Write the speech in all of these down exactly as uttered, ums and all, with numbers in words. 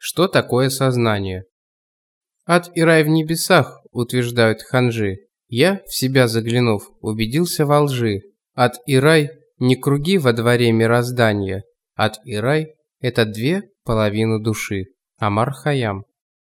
Что такое сознание? Ад и рай в небесах, утверждают ханжи. Я, в себя заглянув, убедился во лжи. Ад и рай не круги во дворе мироздания. Ад и рай – это две половины души. Омар Хайям.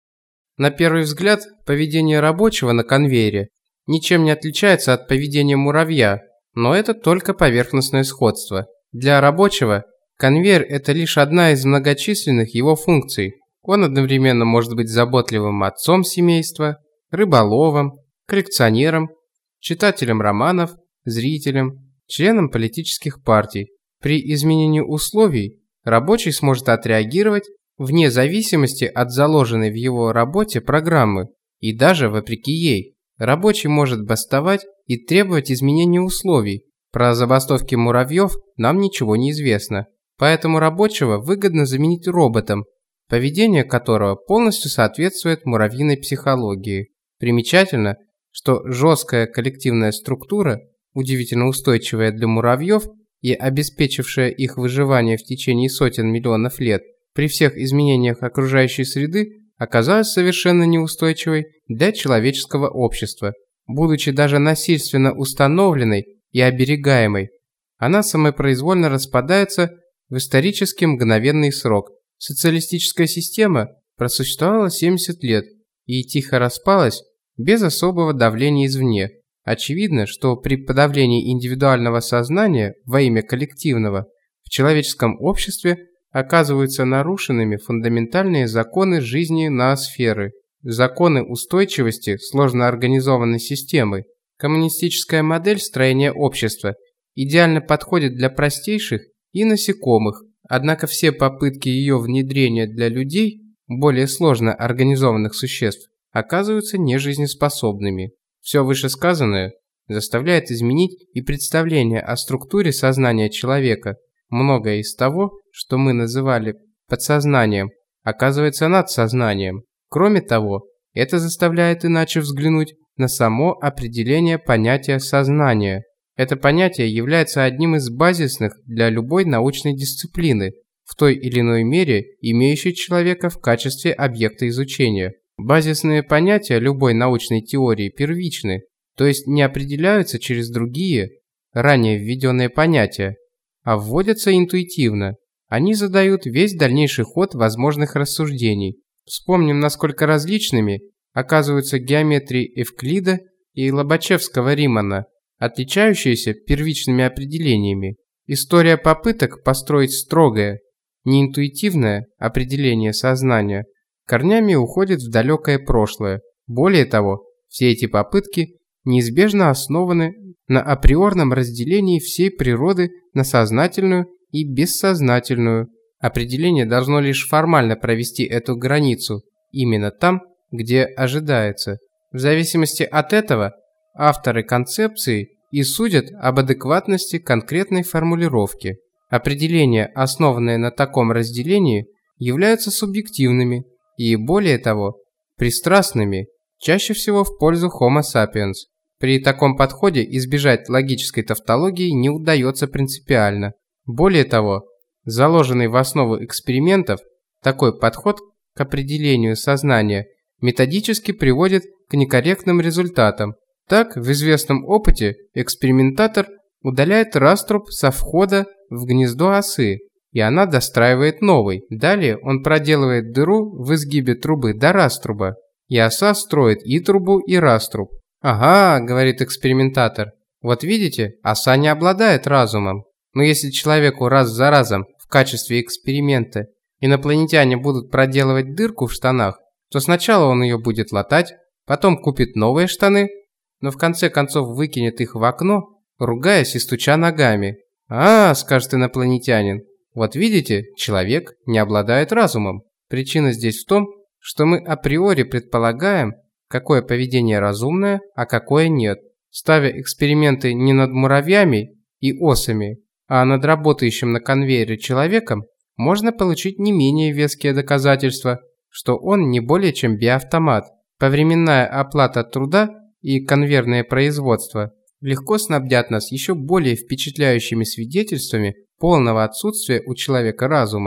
На первый взгляд, поведение рабочего на конвейере ничем не отличается от поведения муравья, но это только поверхностное сходство. Для рабочего конвейер – это лишь одна из многочисленных его функций. Он одновременно может быть заботливым отцом семейства, рыболовом, коллекционером, читателем романов, зрителем, членом политических партий. При изменении условий рабочий сможет отреагировать вне зависимости от заложенной в его работе программы и даже вопреки ей. Рабочий может бастовать и требовать изменения условий. Про забастовки муравьев нам ничего не известно, поэтому рабочего выгодно заменить роботом, поведение которого полностью соответствует муравьиной психологии. Примечательно, что жесткая коллективная структура, удивительно устойчивая для муравьев и обеспечившая их выживание в течение сотен миллионов лет, при всех изменениях окружающей среды оказалась совершенно неустойчивой для человеческого общества. Будучи даже насильственно установленной и оберегаемой, она самопроизвольно распадается в исторически мгновенный срок. Социалистическая система просуществовала семьдесят лет и тихо распалась без особого давления извне. Очевидно, что при подавлении индивидуального сознания во имя коллективного в человеческом обществе оказываются нарушенными фундаментальные законы жизни ноосферы, законы устойчивости сложно организованной системы. Коммунистическая модель строения общества идеально подходит для простейших и насекомых, однако все попытки ее внедрения для людей, более сложно организованных существ, оказываются нежизнеспособными. Все вышесказанное заставляет изменить и представление о структуре сознания человека. Многое из того, что мы называли подсознанием, оказывается надсознанием. Кроме того, это заставляет иначе взглянуть на само определение понятия сознания. Это понятие является одним из базисных для любой научной дисциплины, в той или иной мере имеющей человека в качестве объекта изучения. Базисные понятия любой научной теории первичны, то есть не определяются через другие, ранее введенные понятия, а вводятся интуитивно. Они задают весь дальнейший ход возможных рассуждений. Вспомним, насколько различными оказываются геометрии Эвклида и Лобачевского-Римана, отличающиеся первичными определениями. История попыток построить строгое, неинтуитивное определение сознания корнями уходит в далекое прошлое. Более того, все эти попытки неизбежно основаны на априорном разделении всей природы на сознательную и бессознательную. Определение должно лишь формально провести эту границу, именно там, где ожидается. В зависимости от этого авторы концепции и судят об адекватности конкретной формулировки. Определения, основанные на таком разделении, являются субъективными и, более того, пристрастными, чаще всего в пользу Homo sapiens. При таком подходе избежать логической тавтологии не удается принципиально. Более того, заложенный в основу экспериментов, такой подход к определению сознания методически приводит к некорректным результатам. Так, в известном опыте экспериментатор удаляет раструб со входа в гнездо осы, и она достраивает новый. Далее он проделывает дыру в изгибе трубы до раструба, и оса строит и трубу, и раструб. «Ага», — говорит экспериментатор, — «вот видите, оса не обладает разумом. Но если человеку раз за разом в качестве эксперимента инопланетяне будут проделывать дырку в штанах, то сначала он ее будет латать, потом купит новые штаны, но в конце концов выкинет их в окно, ругаясь и стуча ногами. «А, — скажет инопланетянин, — вот видите, человек не обладает разумом. Причина здесь в том, что мы априори предполагаем, какое поведение разумное, а какое нет. Ставя эксперименты не над муравьями и осами, а над работающим на конвейере человеком, можно получить не менее веские доказательства, что он не более чем биоавтомат. Повременная оплата труда и конвейерное производство легко снабдят нас еще более впечатляющими свидетельствами полного отсутствия у человека разума.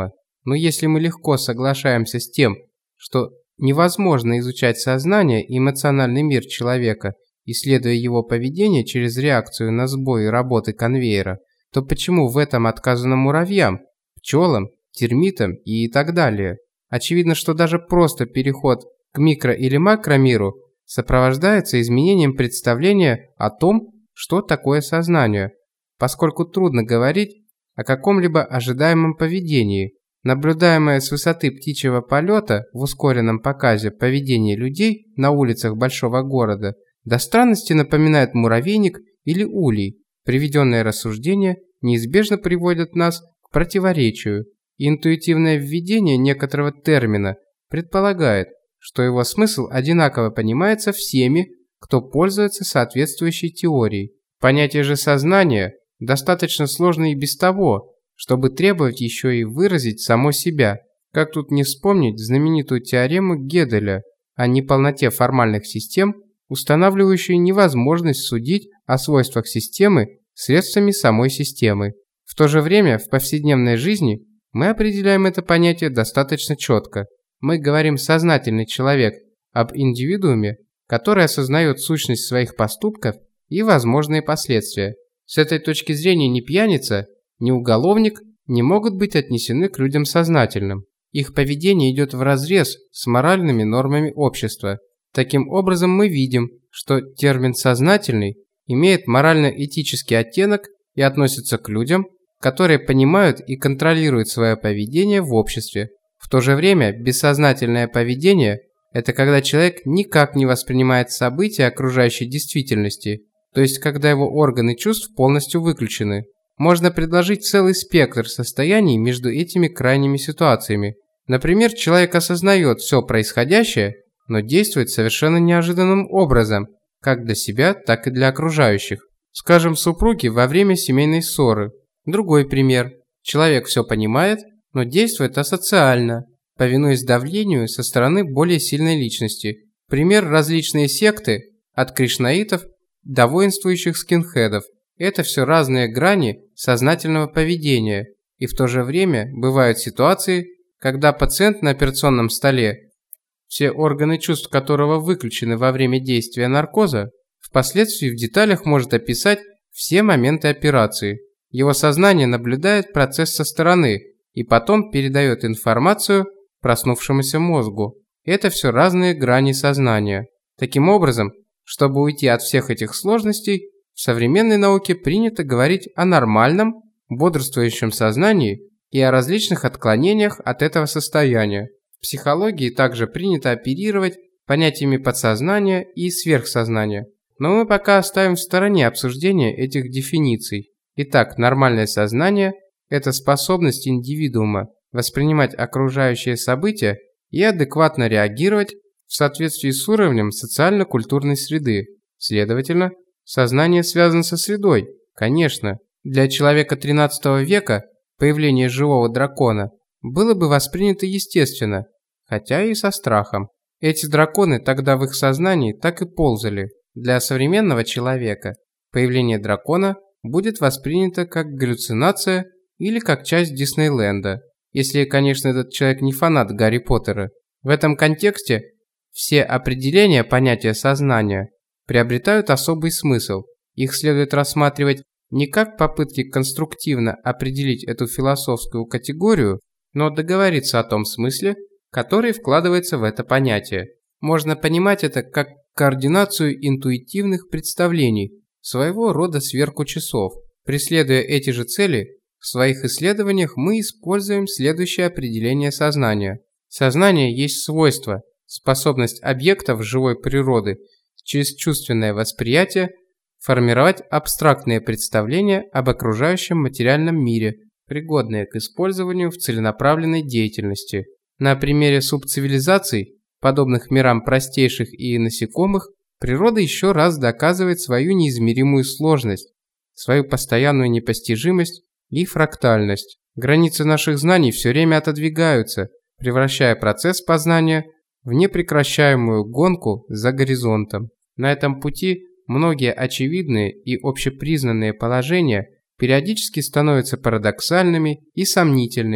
Но если мы легко соглашаемся с тем, что невозможно изучать сознание и эмоциональный мир человека, исследуя его поведение через реакцию на сбои работы конвейера, то почему в этом отказано муравьям, пчелам, термитам и так далее? Очевидно, что даже просто переход к микро- или макромиру сопровождается изменением представления о том, что такое сознание, поскольку трудно говорить о каком-либо ожидаемом поведении. Наблюдаемое с высоты птичьего полета в ускоренном показе поведение людей на улицах большого города до странности напоминает муравейник или улей. Приведенные рассуждения неизбежно приводят нас к противоречию. Интуитивное введение некоторого термина предполагает, что его смысл одинаково понимается всеми, кто пользуется соответствующей теорией. Понятие же сознания достаточно сложно и без того, чтобы требовать еще и выразить само себя. Как тут не вспомнить знаменитую теорему Геделя о неполноте формальных систем, устанавливающую невозможность судить о свойствах системы средствами самой системы. В то же время в повседневной жизни мы определяем это понятие достаточно четко. Мы говорим «сознательный человек» об индивидууме, который осознает сущность своих поступков и возможные последствия. С этой точки зрения ни пьяница, ни уголовник не могут быть отнесены к людям сознательным. Их поведение идет вразрез с моральными нормами общества. Таким образом, мы видим, что термин «сознательный» имеет морально-этический оттенок и относится к людям, которые понимают и контролируют свое поведение в обществе. В то же время бессознательное поведение – это когда человек никак не воспринимает события окружающей действительности, то есть когда его органы чувств полностью выключены. Можно предложить целый спектр состояний между этими крайними ситуациями. Например, человек осознает все происходящее, но действует совершенно неожиданным образом, как для себя, так и для окружающих. Скажем, супруги во время семейной ссоры. Другой пример. Человек все понимает, но действует асоциально, повинуясь давлению со стороны более сильной личности. Пример: различные секты, от кришнаитов до воинствующих скинхедов. Это все разные грани сознательного поведения, и в то же время бывают ситуации, когда пациент на операционном столе, все органы чувств которого выключены во время действия наркоза, впоследствии в деталях может описать все моменты операции. Его сознание наблюдает процесс со стороны и потом передает информацию проснувшемуся мозгу. Это все разные грани сознания. Таким образом, чтобы уйти от всех этих сложностей, в современной науке принято говорить о нормальном, бодрствующем сознании и о различных отклонениях от этого состояния. В психологии также принято оперировать понятиями подсознания и сверхсознания. Но мы пока оставим в стороне обсуждение этих дефиниций. Итак, нормальное сознание – это способность индивидуума воспринимать окружающие события и адекватно реагировать в соответствии с уровнем социально-культурной среды. Следовательно, сознание связано со средой. Конечно, для человека тринадцатого века появление живого дракона было бы воспринято естественно, хотя и со страхом. Эти драконы тогда в их сознании так и ползали. Для современного человека появление дракона будет воспринято как галлюцинация или как часть Диснейленда, если, конечно, этот человек не фанат Гарри Поттера. В этом контексте все определения понятия сознания приобретают особый смысл. Их следует рассматривать не как попытки конструктивно определить эту философскую категорию, но договориться о том смысле, который вкладывается в это понятие. Можно понимать это как координацию интуитивных представлений, своего рода сверку часов. Преследуя эти же цели, в своих исследованиях мы используем следующее определение сознания. Сознание есть свойство, способность объектов живой природы через чувственное восприятие формировать абстрактные представления об окружающем материальном мире, пригодные к использованию в целенаправленной деятельности. На примере субцивилизаций, подобных мирам простейших и насекомых, природа еще раз доказывает свою неизмеримую сложность, свою постоянную непостижимость и фрактальность. Границы наших знаний все время отодвигаются, превращая процесс познания в непрекращаемую гонку за горизонтом. На этом пути многие очевидные и общепризнанные положения периодически становятся парадоксальными и сомнительными,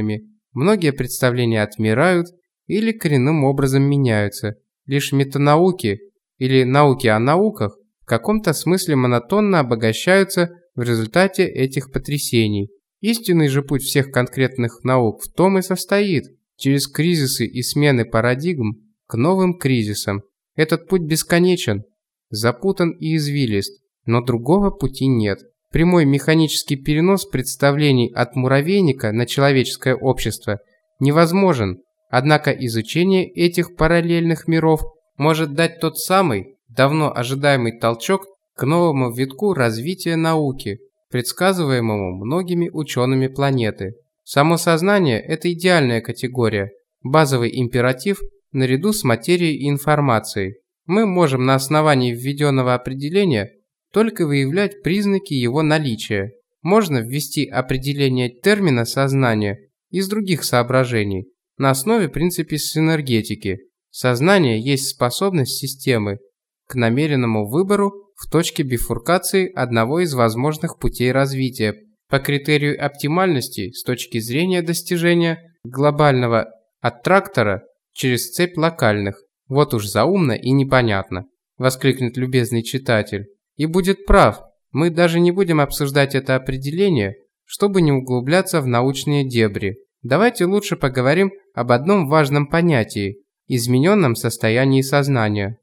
Многие представления отмирают или коренным образом меняются. Лишь метанауки или науки о науках в каком-то смысле монотонно обогащаются в результате этих потрясений. Истинный же путь всех конкретных наук в том и состоит, через кризисы и смены парадигм к новым кризисам. Этот путь бесконечен, запутан и извилист, но другого пути нет. Прямой механический перенос представлений от муравейника на человеческое общество невозможен, однако изучение этих параллельных миров может дать тот самый, давно ожидаемый толчок к новому витку развития науки, предсказываемому многими учеными планеты. Само сознание – это идеальная категория, базовый императив наряду с материей и информацией. Мы можем на основании введенного определения только выявлять признаки его наличия. Можно ввести определение термина «сознание» из других соображений на основе принципа синергетики. Сознание есть способность системы к намеренному выбору в точке бифуркации одного из возможных путей развития по критерию оптимальности с точки зрения достижения глобального аттрактора через цепь локальных. Вот уж заумно и непонятно, воскликнет любезный читатель. И будет прав, мы даже не будем обсуждать это определение, чтобы не углубляться в научные дебри. Давайте лучше поговорим об одном важном понятии – измененном состоянии сознания.